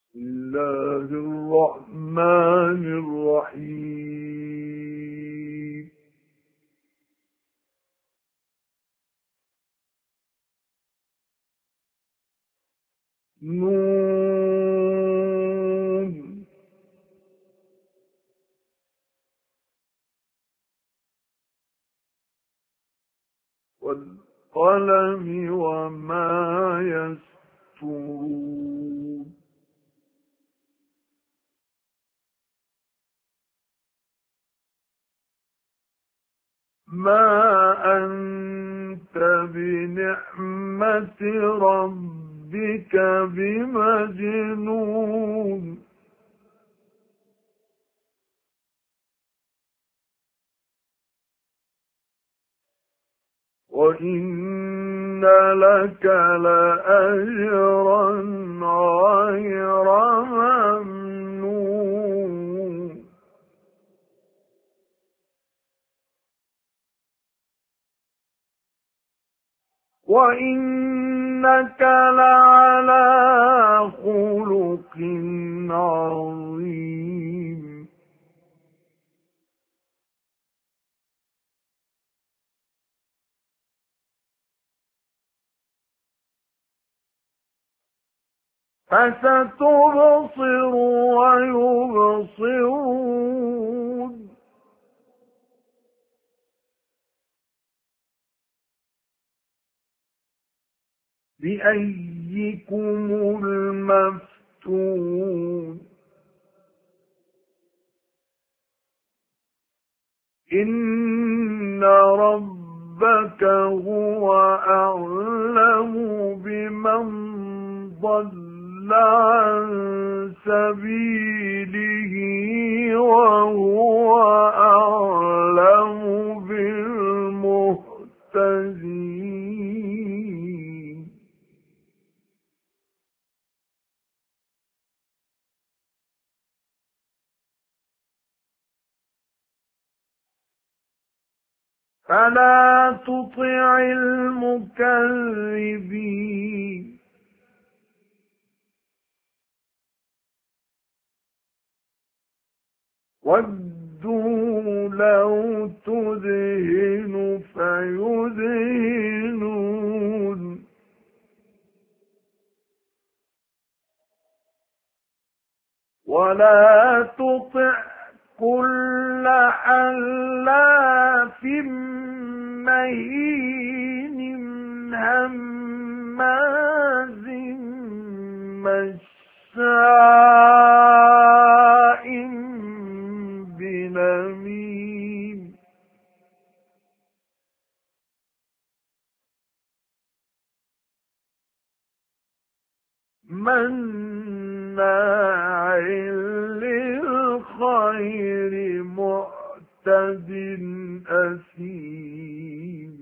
الله الرحمن الرحيم نون والقلم وما يسطرون ما أنت بنعمة ربك بمجنون وإن لك لأجرا غير ممنون وإنك لعلى خلق عظيم فستبصر ويبصرون بأيكم المفتون إن ربك هو أعلم بمن ضل عن سبيله وهو أعلم بالمهتدين فلا تطع المكذبين ودوا لو تدهن فيدهنون ولا تطع كل حلاف مهين هماز مشاء بنميم مناع للخير معتد أثيم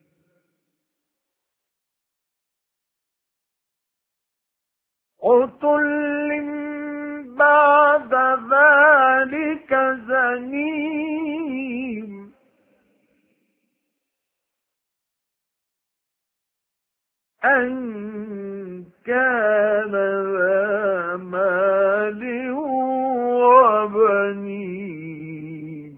عتل بعد ذلك زنيم أن كان ذا مال وبنين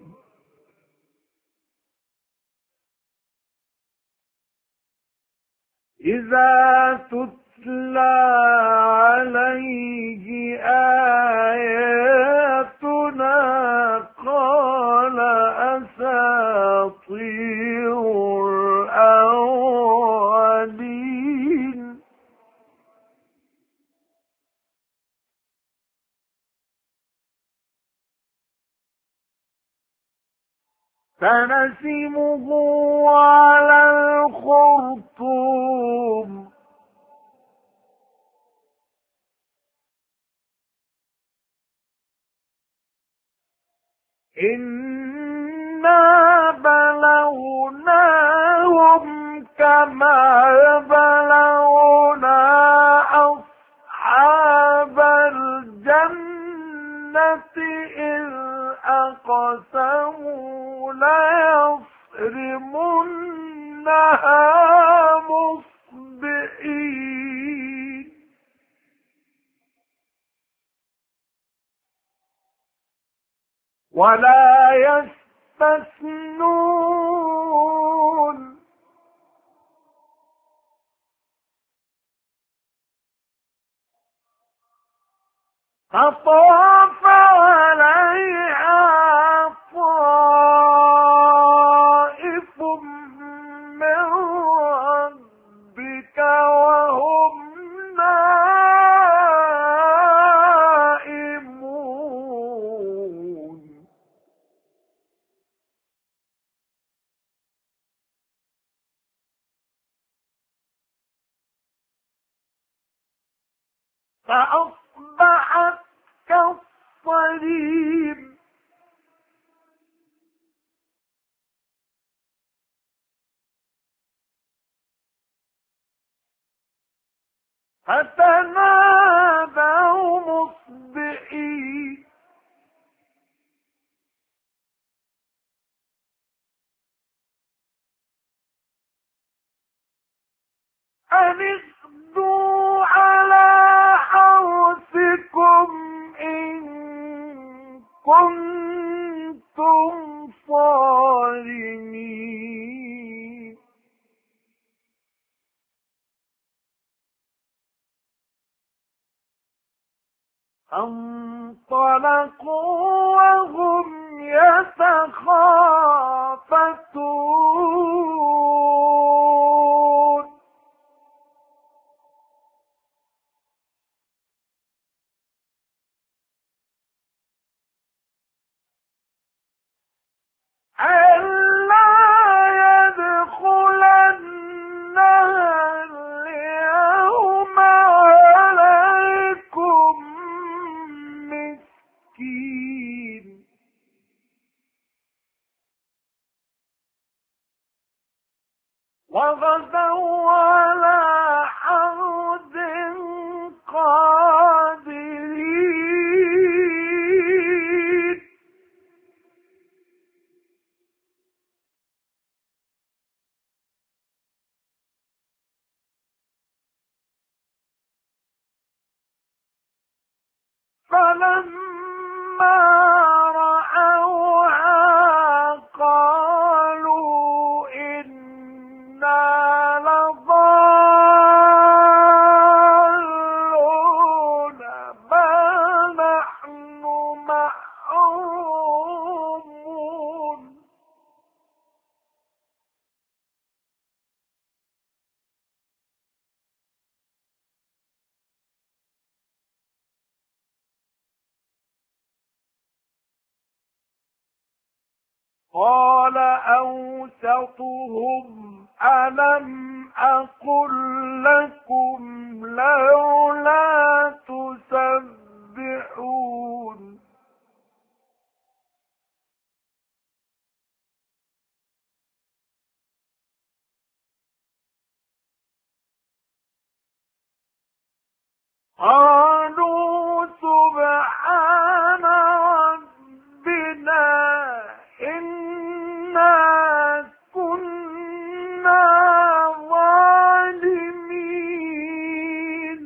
إذا تتلى عليه آياتنا قال أساطير الأولين سنسمه على الخرطوم إنا بلوناهم كما بلونا أصحاب الجنة إذ أقسموا ليصرمنها مصبحين ولا يستثنون فطاف عليها طائف من ربك وهم نائمون فأصبحت كالصريم فتنادوا مصبحين أن اغدوا على حرثكم إن كنتم صارمين فانطلقوا وهم يتخافتون ألا يدخلنها اليوم عليكم مسكين وغدوا على حرد قادرين فلما رأوها قالوا إنا لضالون بل نحن محرومون قال أوسطهم ألم أقل لكم لولا تسبحون قالوا سبحان ربنا إنا كنا ظالمين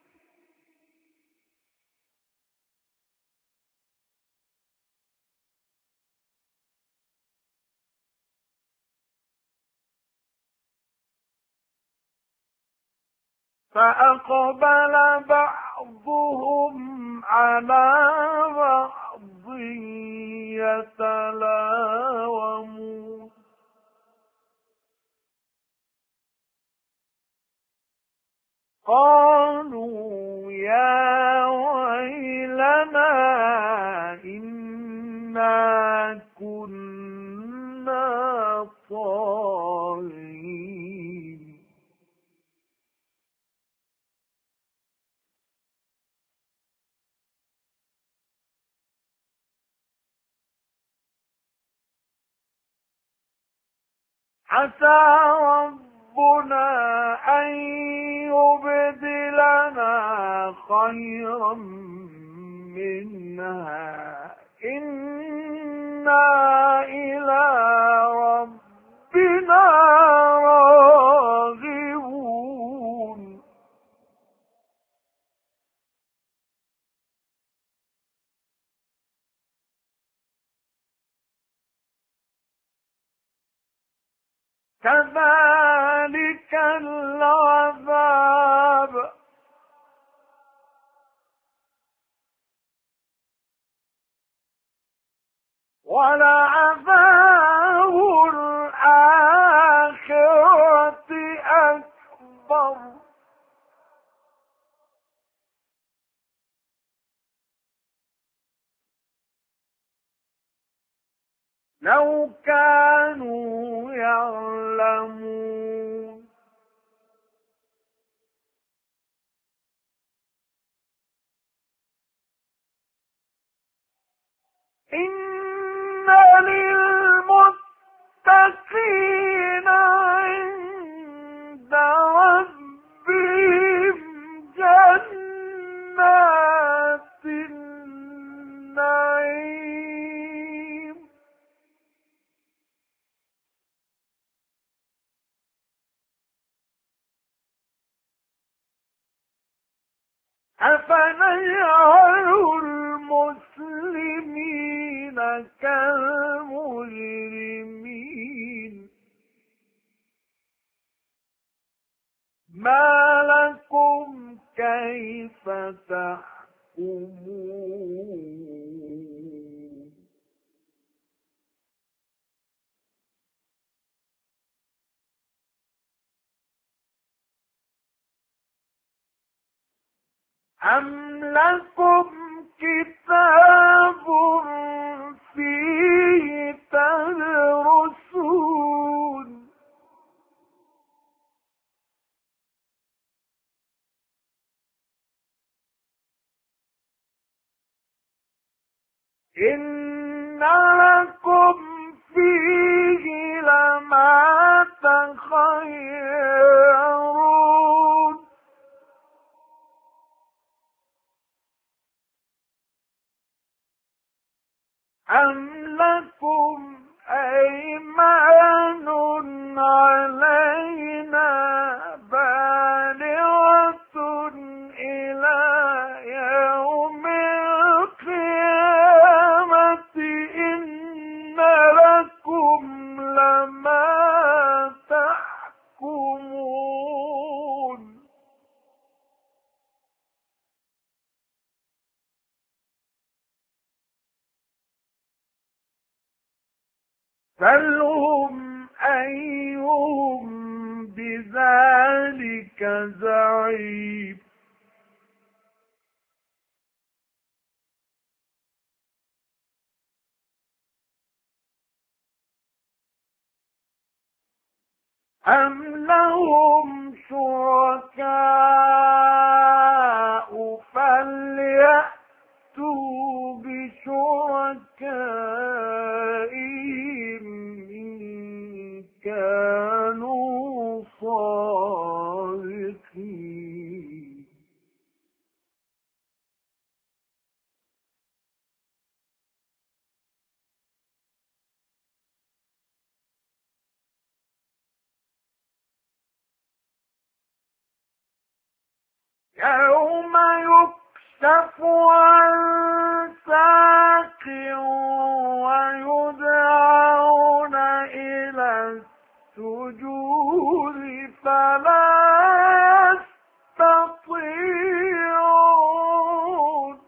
فأقبل بعضهم على بعض يتلاومون قالوا يا ويلنا إنا كنا طاغين عسى ربنا أن يبدلنا خيرا منها إنا إلى ربنا راغبون كذلك العذاب ولعذاب الآخرة أكبر لو كانوا يعلمون إن للمتقين عند ربهم جنات النعيم أفنجعل المسلمين كالمجرمين ما لكم كيف تحكمون أم لكم كتاب فيه تدرسون إن لكم فيه لما تخيرون أم لكم أيمان علينا بالغة إلى يوم القيامة إن لكم لما تحكمون سلهم أيهم بذلك زعيم أم لهم شركاء فليأتوا بشركائهم إن كانوا صادقين يوم يكشف عن ساق ويدعون إلى السجود فلا يستطيعون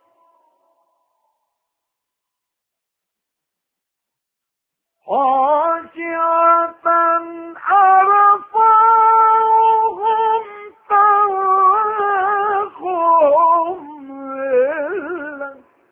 خاشعة أبصارهم ترهقهم ذلة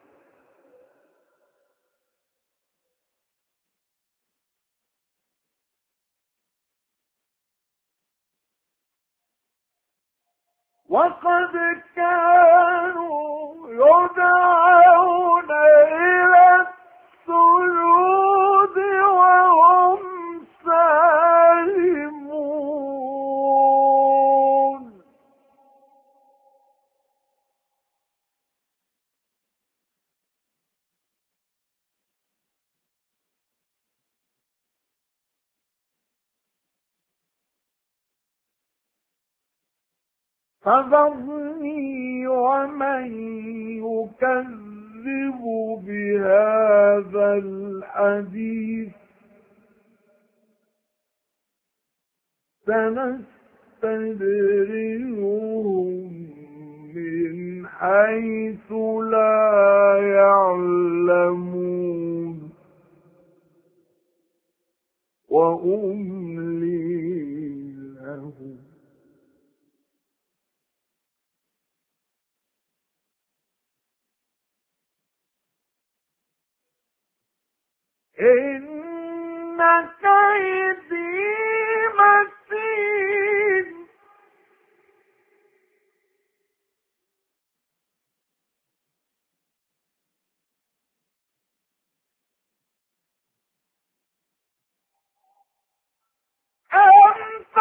وقد كانوا يدعون إلى السجود وهم سالمون فذرني ومن يكذب بهذا الحديث سنستدرجهم من حيث لا يعلمون وأملي لهم إن كيدي متين أم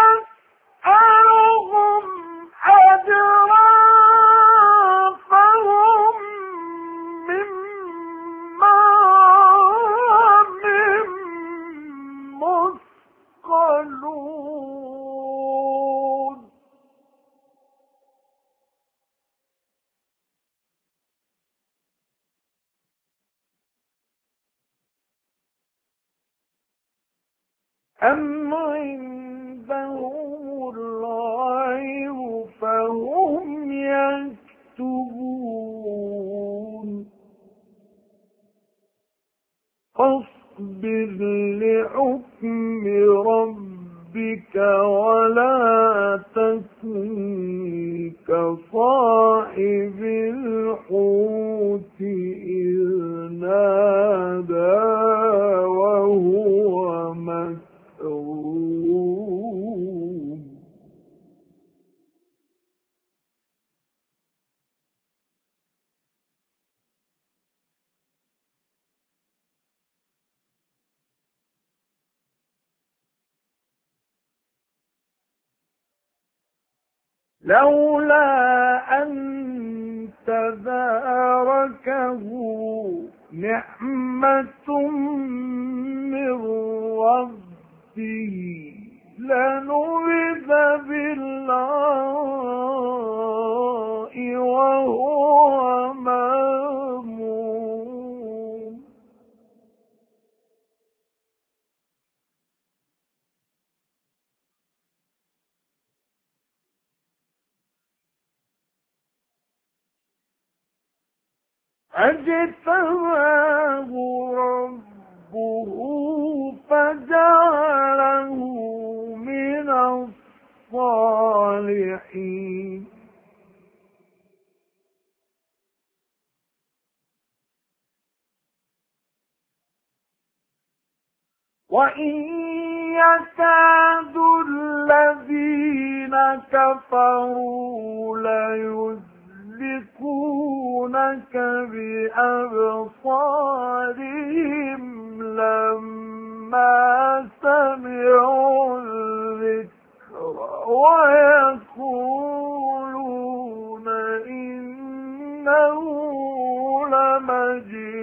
تسألهم أجرا فهم من مغرم مثقلون أم عندهم الغيب فهم يكتبون فاصبر لحكم ربك ولا تكن كصاحب الحوت إذ نادى وهو مسرور لولا أن تداركه نعمة من ربه لنبذ بالعراء وهو مذموم فاجتباه ربه فجعله من الصالحين وإن يكاد الذين كفروا ليزلقونك بأبصارهم لما سمعوا الذكر ويقولون إنه لمجنون